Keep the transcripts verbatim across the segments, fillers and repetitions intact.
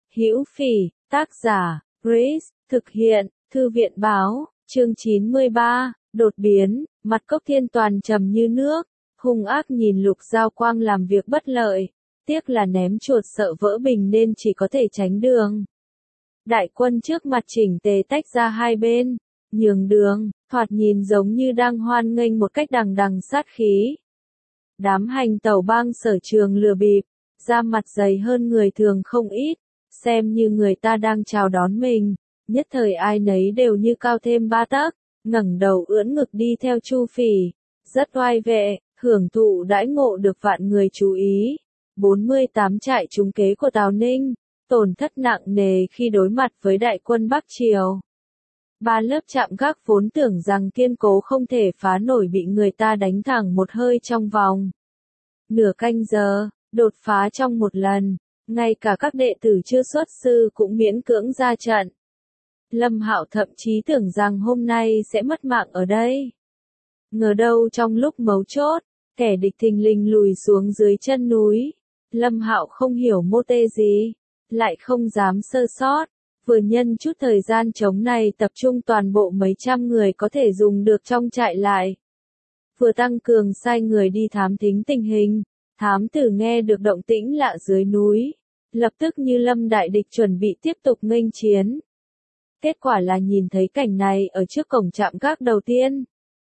Hữu Phỉ, tác giả, Grace, thực hiện, Thư viện báo, chương chín mươi ba, đột biến, mặt Cốc Thiên Toàn trầm như nước, hung ác nhìn Lục Giao Quang làm việc bất lợi, tiếc là ném chuột sợ vỡ bình nên chỉ có thể tránh đường. Đại quân trước mặt chỉnh tề tách ra hai bên, nhường đường, thoạt nhìn giống như đang hoan nghênh một cách đằng đằng sát khí. Đám hành tẩu bang Sở Trường lừa bịp, da mặt dày hơn người thường không ít, xem như người ta đang chào đón mình, nhất thời ai nấy đều như cao thêm ba tấc, ngẩng đầu ưỡn ngực đi theo Chu Phỉ, rất oai vệ, hưởng thụ đãi ngộ được vạn người chú ý. bốn mươi tám trại trúng kế của Tào Ninh, tổn thất nặng nề khi đối mặt với đại quân Bắc Triều. Ba lớp chạm gác vốn tưởng rằng kiên cố không thể phá nổi bị người ta đánh thẳng một hơi trong vòng nửa canh giờ, đột phá trong một lần, ngay cả các đệ tử chưa xuất sư cũng miễn cưỡng ra trận. Lâm Hạo thậm chí tưởng rằng hôm nay sẽ mất mạng ở đây. Ngờ đâu trong lúc mấu chốt, kẻ địch thình lình lùi xuống dưới chân núi. Lâm Hạo không hiểu mô tê gì, lại không dám sơ sót, vừa nhân chút thời gian trống này tập trung toàn bộ mấy trăm người có thể dùng được trong trại lại. Vừa tăng cường sai người đi thám thính tình hình, thám tử nghe được động tĩnh lạ dưới núi, lập tức như lâm đại địch chuẩn bị tiếp tục nghênh chiến. Kết quả là nhìn thấy cảnh này ở trước cổng trạm gác đầu tiên.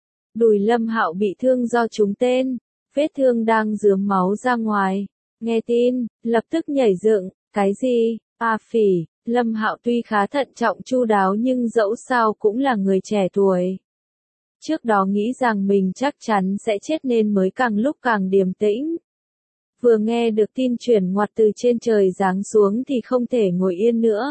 Đùi Lâm Hạo bị thương do trúng tên, vết thương đang rướm máu ra ngoài. Nghe tin, lập tức nhảy dựng, cái gì, A Phỉ, Lâm Hạo tuy khá thận trọng chu đáo nhưng dẫu sao cũng là người trẻ tuổi. Trước đó nghĩ rằng mình chắc chắn sẽ chết nên mới càng lúc càng điềm tĩnh. Vừa nghe được tin chuyển ngoặt từ trên trời giáng xuống thì không thể ngồi yên nữa.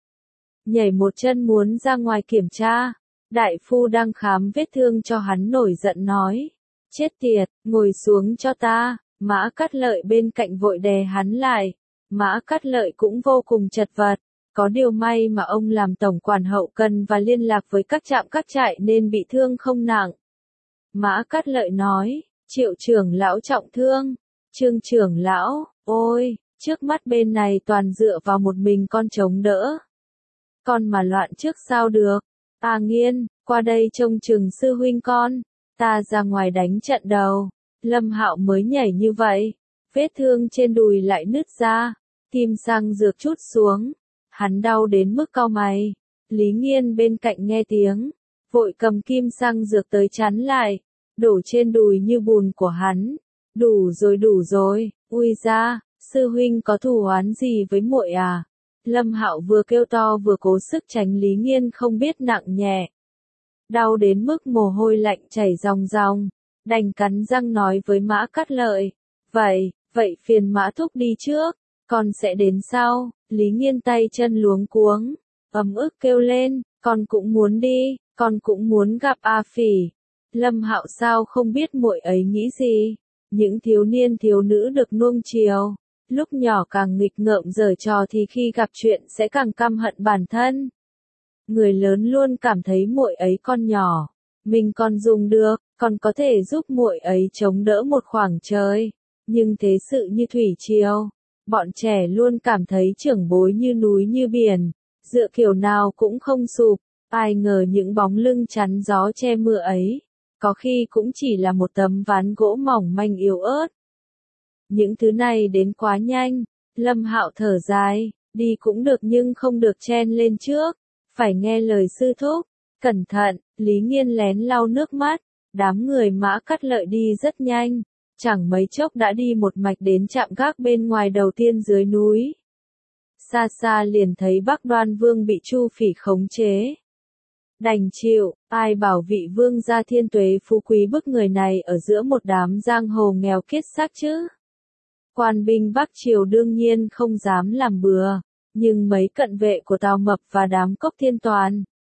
Nhảy một chân muốn ra ngoài kiểm tra, đại phu đang khám vết thương cho hắn nổi giận nói. Chết tiệt, ngồi xuống cho ta. Mã Cát Lợi bên cạnh vội đè hắn lại. Mã Cát Lợi cũng vô cùng chật vật. Có điều may mà ông làm tổng quản hậu cần và liên lạc với các trạm các trại nên bị thương không nặng. Mã Cát Lợi nói, Triệu trưởng lão trọng thương. Trương trưởng lão, ôi, trước mắt bên này toàn dựa vào một mình con chống đỡ. Con mà loạn trước sao được. A Nghiên, qua đây trông chừng sư huynh con. Ta ra ngoài đánh trận đầu. Lâm Hạo mới nhảy như vậy, vết thương trên đùi lại nứt ra, kim xăng dược trút xuống, hắn đau đến mức cau mày. Lý Nghiên bên cạnh nghe tiếng, vội cầm kim xăng dược tới chắn lại, đổ trên đùi như bùn của hắn. Đủ rồi đủ rồi, ui ra, sư huynh có thù oán gì với muội à? Lâm Hạo vừa kêu to vừa cố sức tránh Lý Nghiên không biết nặng nhẹ. Đau đến mức mồ hôi lạnh chảy ròng ròng. Đành cắn răng nói với Mã Cát Lợi, vậy, vậy phiền Mã thúc đi trước, con sẽ đến sau. Lý Nghiên tay chân luống cuống, ấm ức kêu lên, con cũng muốn đi, con cũng muốn gặp A Phỉ. Lâm Hạo sao không biết muội ấy nghĩ gì, những thiếu niên thiếu nữ được nuông chiều, lúc nhỏ càng nghịch ngợm giở trò thì khi gặp chuyện sẽ càng căm hận bản thân. Người lớn luôn cảm thấy muội ấy con nhỏ, mình còn dùng được, còn có thể giúp muội ấy chống đỡ một khoảng trời, nhưng thế sự như thủy triều, bọn trẻ luôn cảm thấy trưởng bối như núi như biển, dựa kiểu nào cũng không sụp, ai ngờ những bóng lưng chắn gió che mưa ấy, có khi cũng chỉ là một tấm ván gỗ mỏng manh yếu ớt. Những thứ này đến quá nhanh, Lâm Hạo thở dài, đi cũng được nhưng không được chen lên trước, phải nghe lời sư thúc. Cẩn thận, Lý Nghiên lén lau nước mắt, đám người Mã Cát Lợi đi rất nhanh, chẳng mấy chốc đã đi một mạch đến trạm gác bên ngoài đầu tiên dưới núi. Xa xa liền thấy Bắc Đoan Vương bị Chu Phỉ khống chế. Đành chịu, ai bảo vị vương gia thiên tuế phú quý bức người này ở giữa một đám giang hồ nghèo kiết xác chứ. Quan binh Bắc Triều đương nhiên không dám làm bừa, nhưng mấy cận vệ của Tào Mập và đám Cốc Thiên Toàn,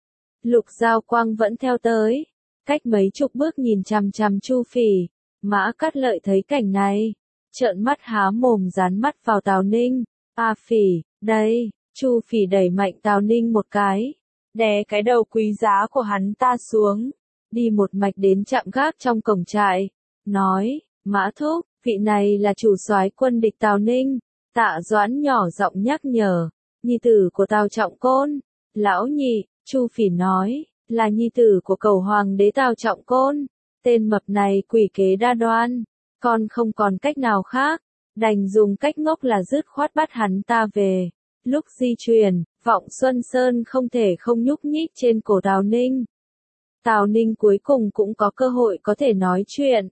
Lục Giao Quang vẫn theo tới, cách mấy chục bước nhìn chằm chằm Chu Phỉ. Mã Cát Lợi thấy cảnh này, trợn mắt há mồm dán mắt vào Tào Ninh. A Phỉ, đây, Chu Phỉ đẩy mạnh Tào Ninh một cái, đè cái đầu quý giá của hắn ta xuống, đi một mạch đến trạm gác trong cổng trại, nói, Mã thúc, vị này là chủ soái quân địch Tào Ninh. Tạ Doãn nhỏ giọng nhắc nhở, nhi tử của Tào Trọng Côn. Lão nhị, Chu Phỉ nói, là nhi tử của cầu hoàng đế Tào Trọng Côn. Tên mập này quỷ kế đa đoan, con không còn cách nào khác, đành dùng cách ngốc là dứt khoát bắt hắn ta về. Lúc di chuyển, Vọng Xuân Sơn không thể không nhúc nhích trên cổ Tào Ninh. Tào Ninh cuối cùng cũng có cơ hội có thể nói chuyện.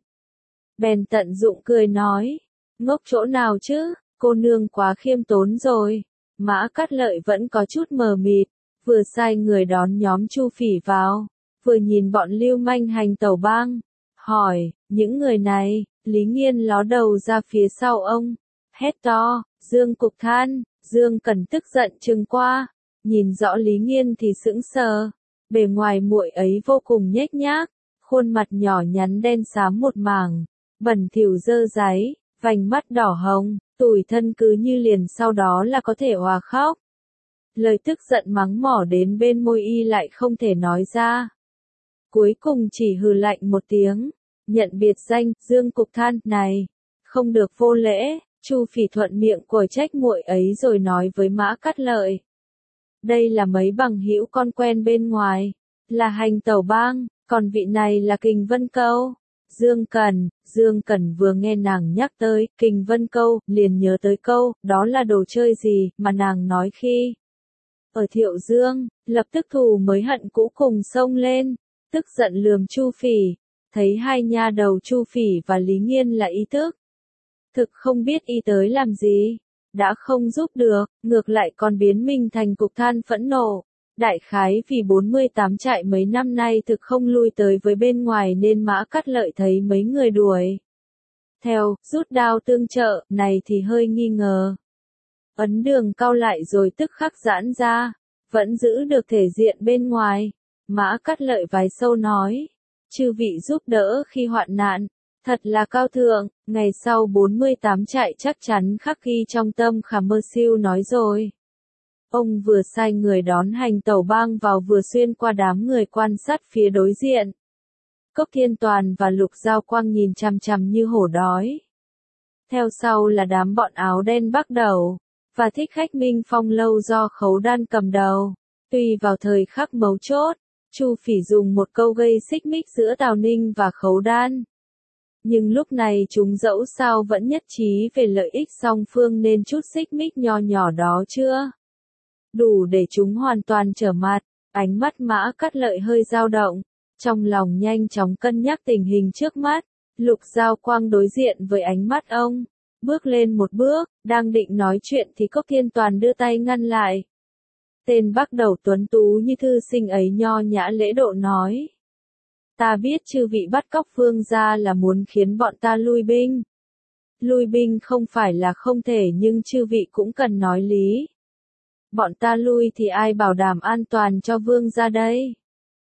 Bèn tận dụng cười nói, ngốc chỗ nào chứ, cô nương quá khiêm tốn rồi. Mã Cát Lợi vẫn có chút mờ mịt, vừa sai người đón nhóm Chu Phỉ vào, vừa nhìn bọn lưu manh hành tẩu bang, hỏi, những người này. Lý Nghiên ló đầu ra phía sau ông, hét to, Dương Cục Than. Dương Cẩn tức giận trừng qua, nhìn rõ Lý Nghiên thì sững sờ, bề ngoài muội ấy vô cùng nhếch nhác, khuôn mặt nhỏ nhắn đen xám một mảng, bẩn thỉu dơ dáy, vành mắt đỏ hồng, tủi thân cứ như liền sau đó là có thể òa khóc. Lời tức giận mắng mỏ đến bên môi y lại không thể nói ra. Cuối cùng chỉ hừ lạnh một tiếng, nhận biệt danh Dương Cục Than này, không được vô lễ. Chu Phỉ thuận miệng quở trách muội ấy rồi nói với Mã Cát Lợi, đây là mấy bằng hữu con quen bên ngoài, là hành tẩu bang, còn vị này là Kình Vân Câu. Dương Cẩn, Dương Cẩn vừa nghe nàng nhắc tới Kình Vân Câu, liền nhớ tới câu, đó là đồ chơi gì mà nàng nói khi ở Thiệu Dương, lập tức thù mới hận cũ cùng xông lên, tức giận lườm Chu Phỉ, thấy hai nha đầu Chu Phỉ và Lý Nghiên là ý thức. Thực không biết y tới làm gì, đã không giúp được, ngược lại còn biến mình thành cục than phẫn nộ. Đại khái vì bốn mươi tám trại mấy năm nay thực không lui tới với bên ngoài nên Mã Cát Lợi thấy mấy người đuổi theo, rút đao tương trợ, này thì hơi nghi ngờ. Ấn Đường cau lại rồi tức khắc giãn ra, vẫn giữ được thể diện bên ngoài. Mã Cát Lợi vái sâu nói, chư vị giúp đỡ khi hoạn nạn, thật là cao thượng, ngày sau bốn mươi tám trại chắc chắn khắc ghi trong tâm khả mơ siêu nói rồi. Ông vừa sai người đón hành tẩu bang vào vừa xuyên qua đám người quan sát phía đối diện. Cốc Thiên Toàn và Lục Giao Quang nhìn chằm chằm như hổ đói. Theo sau là đám bọn áo đen Bắc Đầu, và Thích Khách Minh Phong lâu do Khấu Đan cầm đầu. Tùy vào thời khắc mấu chốt, Chu Phỉ dùng một câu gây xích mích giữa Tào Ninh và Khấu Đan. Nhưng lúc này chúng dẫu sao vẫn nhất trí về lợi ích song phương nên chút xích mích nho nhỏ đó chưa đủ để chúng hoàn toàn trở mặt. Ánh mắt Mã Cát Lợi hơi dao động, trong lòng nhanh chóng cân nhắc tình hình trước mắt. Lục Giao Quang đối diện với ánh mắt ông, bước lên một bước, đang định nói chuyện thì Cốc Thiên Toàn đưa tay ngăn lại. Tên Bắc Đầu tuấn tú như thư sinh ấy nho nhã lễ độ nói, ta biết chư vị bắt cóc Vương gia là muốn khiến bọn ta lui binh. Lui binh không phải là không thể nhưng chư vị cũng cần nói lý. Bọn ta lui thì ai bảo đảm an toàn cho Vương gia đây?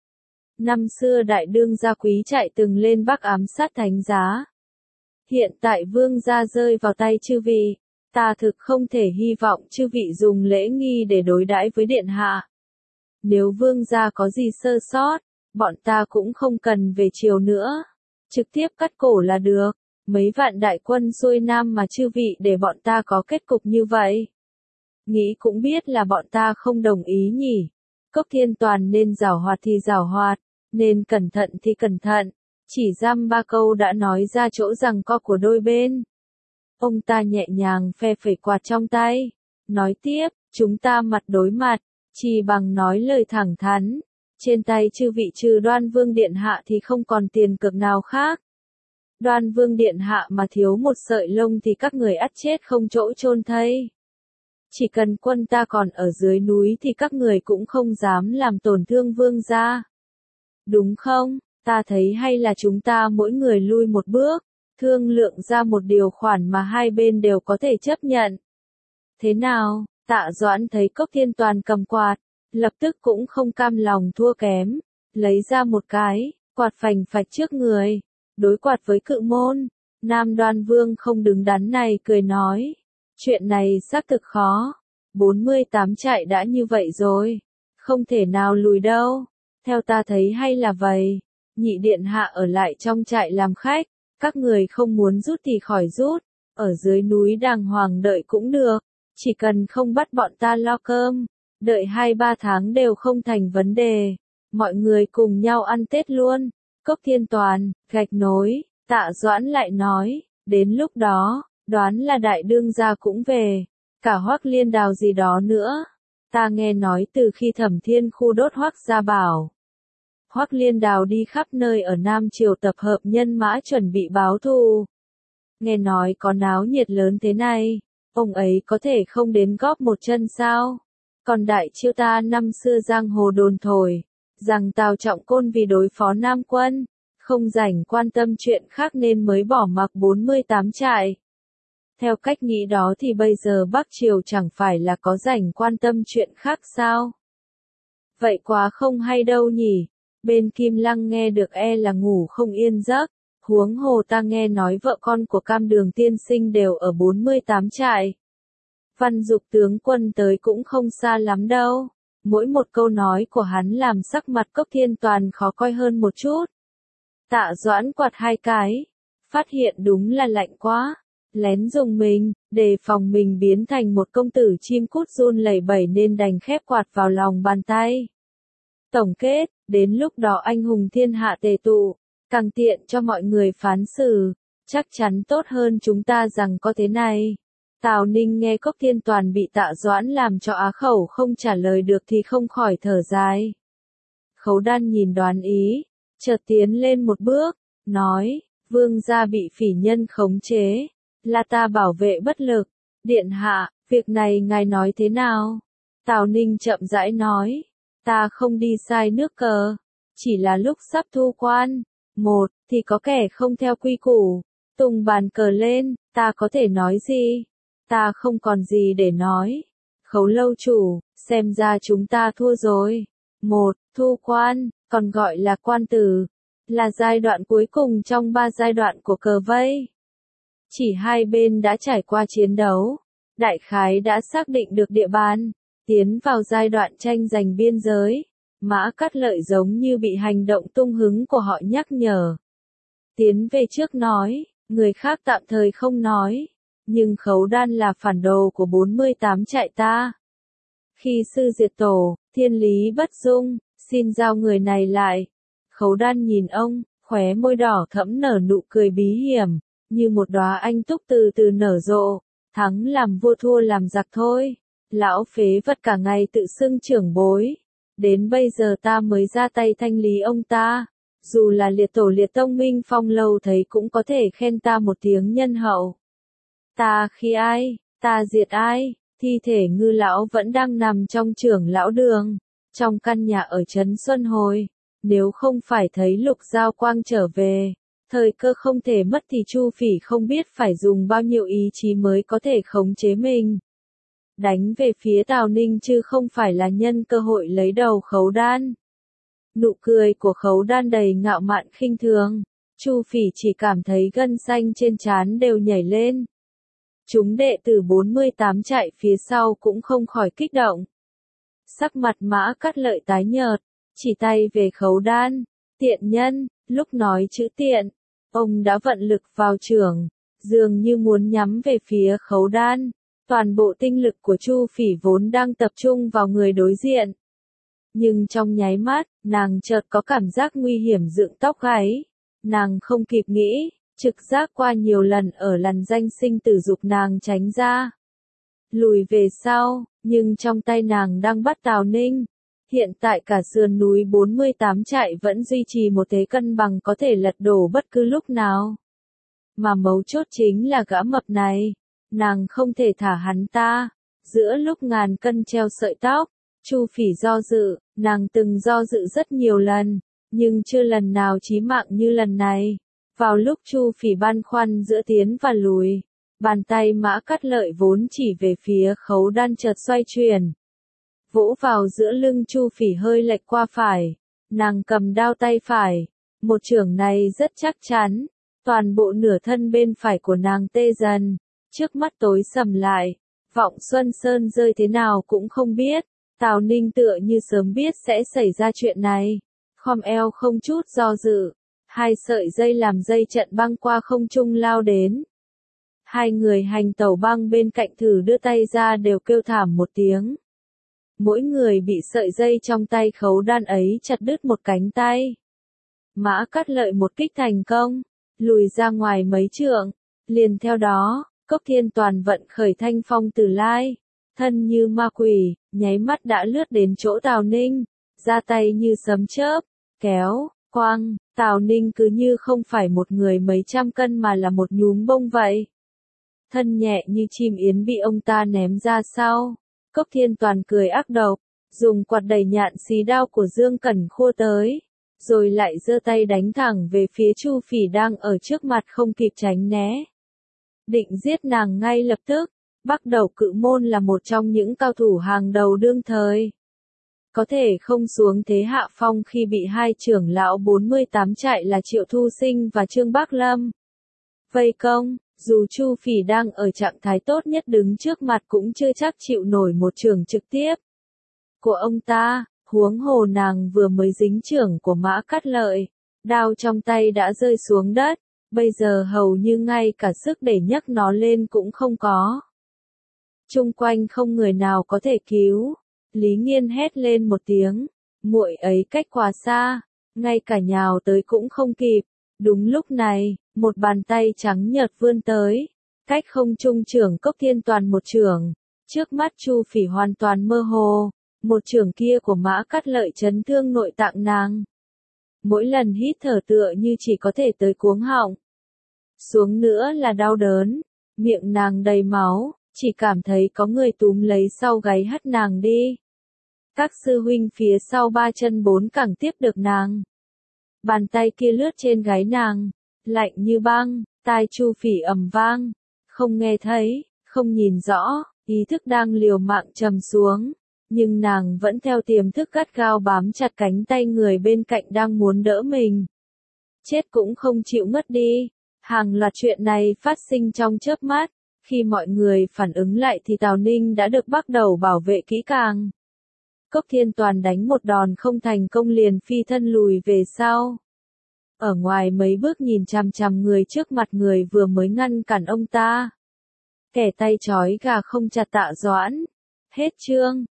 Năm xưa đại đương gia Quý Trại từng lên Bắc ám sát Thánh Giá. Hiện tại Vương gia rơi vào tay chư vị, ta thực không thể hy vọng chư vị dùng lễ nghi để đối đãi với điện hạ. Nếu Vương gia có gì sơ sót, bọn ta cũng không cần về chiều nữa, trực tiếp cắt cổ là được. Mấy vạn đại quân xuôi nam mà chư vị để bọn ta có kết cục như vậy. Nghĩ cũng biết là bọn ta không đồng ý nhỉ. Cốc Thiên Toàn nên giảo hoạt thì giảo hoạt, nên cẩn thận thì cẩn thận. Chỉ dăm ba câu đã nói ra chỗ giằng co của đôi bên. Ông ta nhẹ nhàng phe phẩy quạt trong tay, nói tiếp, chúng ta mặt đối mặt, chỉ bằng nói lời thẳng thắn. Trên tay chư vị trừ Đoan Vương Điện Hạ thì không còn tiền cược nào khác. Đoan Vương Điện Hạ mà thiếu một sợi lông thì các người ắt chết không chỗ chôn thây. Chỉ cần quân ta còn ở dưới núi thì các người cũng không dám làm tổn thương Vương gia. Đúng không? Ta thấy hay là chúng ta mỗi người lui một bước, thương lượng ra một điều khoản mà hai bên đều có thể chấp nhận. Thế nào? Tạ Doãn thấy Cốc Thiên Toàn cầm quạt, lập tức cũng không cam lòng thua kém, lấy ra một cái, quạt phành phạch trước người, đối quạt với Cự Môn. Nam Đoan Vương không đứng đắn này cười nói, chuyện này xác thực khó, bốn mươi tám trại đã như vậy rồi, không thể nào lùi đâu, theo ta thấy hay là vậy, nhị điện hạ ở lại trong trại làm khách, các người không muốn rút thì khỏi rút, ở dưới núi đàng hoàng đợi cũng được, Chỉ cần không bắt bọn ta lo cơm, đợi hai ba tháng đều không thành vấn đề. Mọi người cùng nhau ăn Tết luôn. Cốc Thiên Toàn, gạch nối, Tạ Doãn lại nói, đến lúc đó, đoán là đại đương gia cũng về, cả Hoắc Liên Đào gì đó nữa. Ta nghe nói từ khi Thẩm Thiên khu đốt Hoắc gia bảo, Hoắc Liên Đào đi khắp nơi ở Nam Triều tập hợp nhân mã chuẩn bị báo thù. Nghe nói có náo nhiệt lớn thế này, ông ấy có thể không đến góp một chân sao? Còn đại chiêu ta năm xưa giang hồ đồn thổi, rằng Tào Trọng Côn vì đối phó Nam quân, không rảnh quan tâm chuyện khác nên mới bỏ mặc bốn mươi tám trại. Theo cách nghĩ đó thì bây giờ Bắc Triều chẳng phải là có rảnh quan tâm chuyện khác sao? Vậy quá không hay đâu nhỉ? Bên Kim Lăng nghe được e là ngủ không yên giấc, huống hồ ta nghe nói vợ con của Cam Đường tiên sinh đều ở bốn mươi tám trại. Văn Dục tướng quân tới cũng không xa lắm đâu. Mỗi một câu nói của hắn làm sắc mặt Cốc Thiên Toàn khó coi hơn một chút. Tạ Doãn quạt hai cái, phát hiện đúng là lạnh quá, lén dùng mình, đề phòng mình biến thành một công tử chim cút run lẩy bẩy nên đành khép quạt vào lòng bàn tay. Tổng kết, đến lúc đó anh hùng thiên hạ tề tụ, càng tiện cho mọi người phán xử, chắc chắn tốt hơn chúng ta rằng có thế này. Tào Ninh nghe Cốc Thiên Toàn bị Tạ Doãn làm cho á khẩu không trả lời được thì không khỏi thở dài. Khấu Đan nhìn Đoán Ý, chợt tiến lên một bước, nói, vương gia bị phỉ nhân khống chế, là ta bảo vệ bất lực. Điện hạ, việc này ngài nói thế nào? Tào Ninh chậm rãi nói, ta không đi sai nước cờ, chỉ là lúc sắp thu quan, một, thì có kẻ không theo quy củ, tung bàn cờ lên, ta có thể nói gì? Ta không còn gì để nói. Khấu lâu chủ, xem ra chúng ta thua rồi. Một, thu quan, còn gọi là quan tử, là giai đoạn cuối cùng trong ba giai đoạn của cờ vây. Chỉ hai bên đã trải qua chiến đấu, đại khái đã xác định được địa bàn, tiến vào giai đoạn tranh giành biên giới. Mã Cát Lợi giống như bị hành động tung hứng của họ nhắc nhở. Tiến về trước nói, người khác tạm thời không nói. Nhưng Khấu Đan là phản đồ của bốn mươi tám trại ta. Khi sư diệt tổ, thiên lý bất dung, xin giao người này lại. Khấu Đan nhìn ông, khóe môi đỏ thẫm nở nụ cười bí hiểm, như một đóa anh túc từ từ nở rộ. Thắng làm vua thua làm giặc thôi. Lão phế vật cả ngày tự xưng trưởng bối. Đến bây giờ ta mới ra tay thanh lý ông ta. Dù là liệt tổ liệt tông Minh Phong lâu thấy cũng có thể khen ta một tiếng nhân hậu. Ta khi ai, ta diệt ai, thi thể Ngư lão vẫn đang nằm trong trưởng lão đường, trong căn nhà ở trấn Xuân Hồi. Nếu không phải thấy Lục Giao Quang trở về, thời cơ không thể mất thì Chu Phỉ không biết phải dùng bao nhiêu ý chí mới có thể khống chế mình. Đánh về phía Tào Ninh chứ không phải là nhân cơ hội lấy đầu Khấu Đan. Nụ cười của Khấu Đan đầy ngạo mạn khinh thường, Chu Phỉ chỉ cảm thấy gân xanh trên trán đều nhảy lên. Chúng đệ tử bốn mươi tám trại phía sau cũng không khỏi kích động. Sắc mặt Mã Cát Lợi tái nhợt, chỉ tay về Khấu Đan, tiện nhân, lúc nói chữ tiện, ông đã vận lực vào chưởng, dường như muốn nhắm về phía Khấu Đan. Toàn bộ tinh lực của Chu Phỉ vốn đang tập trung vào người đối diện. Nhưng trong nháy mắt, nàng chợt có cảm giác nguy hiểm dựng tóc gáy. Nàng không kịp nghĩ, trực giác qua nhiều lần ở lằn danh sinh tử dục nàng tránh ra. Lùi về sau, nhưng trong tay nàng đang bắt Tào Ninh. Hiện tại cả sườn núi bốn mươi tám trại vẫn duy trì một thế cân bằng có thể lật đổ bất cứ lúc nào. Mà mấu chốt chính là gã mập này. Nàng không thể thả hắn ta. Giữa lúc ngàn cân treo sợi tóc, Chu Phỉ do dự, nàng từng do dự rất nhiều lần, nhưng chưa lần nào chí mạng như lần này. Vào lúc Chu Phỉ băn khoăn giữa tiến và lùi, bàn tay Mã Cát Lợi vốn chỉ về phía Khấu Đan chợt xoay chuyển. Vỗ vào giữa lưng Chu Phỉ hơi lệch qua phải, nàng cầm đao tay phải, một chưởng này rất chắc chắn, toàn bộ nửa thân bên phải của nàng tê dần, trước mắt tối sầm lại, Vọng Xuân Sơn rơi thế nào cũng không biết. Tào Ninh tựa như sớm biết sẽ xảy ra chuyện này, khom eo không chút do dự, hai sợi dây làm dây trận băng qua không trung lao đến. Hai người hành tẩu băng bên cạnh thử đưa tay ra đều kêu thảm một tiếng. Mỗi người bị sợi dây trong tay khấu đan ấy chặt đứt một cánh tay. Mã Cát Lợi một kích thành công, lùi ra ngoài mấy trượng. Liền theo đó, Cốc Thiên Toàn vận khởi Thanh Phong Tử Lai, thân như ma quỷ, nháy mắt đã lướt đến chỗ Tào Ninh, ra tay như sấm chớp, kéo, quăng, Tào Ninh cứ như không phải một người mấy trăm cân mà là một nhúm bông vậy. Thân nhẹ như chim yến bị ông ta ném ra sau. Cốc Thiên Toàn cười ác độc, dùng quạt đẩy nhạn xí đao của Dương Cẩn Khô tới, rồi lại giơ tay đánh thẳng về phía Chu Phỉ đang ở trước mặt không kịp tránh né. Định giết nàng ngay lập tức. Bắc Đầu Cự Môn là một trong những cao thủ hàng đầu đương thời. Có thể không xuống thế hạ phong khi bị hai trưởng lão bốn mươi tám trại là Triệu Thu Sinh và Trương Bác Lâm vây công, dù Chu Phỉ đang ở trạng thái tốt nhất đứng trước mặt cũng chưa chắc chịu nổi một trường trực tiếp của ông ta, huống hồ nàng vừa mới dính trưởng của Mã Cát Lợi, đao trong tay đã rơi xuống đất, bây giờ hầu như ngay cả sức để nhấc nó lên cũng không có. Chung quanh không người nào có thể cứu. Lý Nghiên hét lên một tiếng, muội ấy cách quá xa, ngay cả nhào tới cũng không kịp. Đúng lúc này, một bàn tay trắng nhợt vươn tới, cách không trung trưởng Cốc Thiên Toàn một trưởng, trước mắt Chu Phỉ hoàn toàn mơ hồ, một trưởng kia của Mã Cát Lợi chấn thương nội tạng nàng. Mỗi lần hít thở tựa như chỉ có thể tới cuống họng. Xuống nữa là đau đớn, miệng nàng đầy máu, chỉ cảm thấy có người túm lấy sau gáy hất nàng đi. Các sư huynh phía sau ba chân bốn cẳng tiếp được nàng. Bàn tay kia lướt trên gáy nàng, lạnh như băng, tai Chu Phỉ ầm vang, không nghe thấy, không nhìn rõ, ý thức đang liều mạng trầm xuống, nhưng nàng vẫn theo tiềm thức gắt gao bám chặt cánh tay người bên cạnh đang muốn đỡ mình. Chết cũng không chịu ngất đi. Hàng loạt chuyện này phát sinh trong chớp mắt, khi mọi người phản ứng lại thì Tào Ninh đã được Bắc Đầu bảo vệ kỹ càng. Cốc Thiên Toàn đánh một đòn không thành công liền phi thân lùi về sau. Ở ngoài mấy bước nhìn chằm chằm người trước mặt người vừa mới ngăn cản ông ta. Kẻ tay trói gà không chặt Tạ Doãn. Hết chương.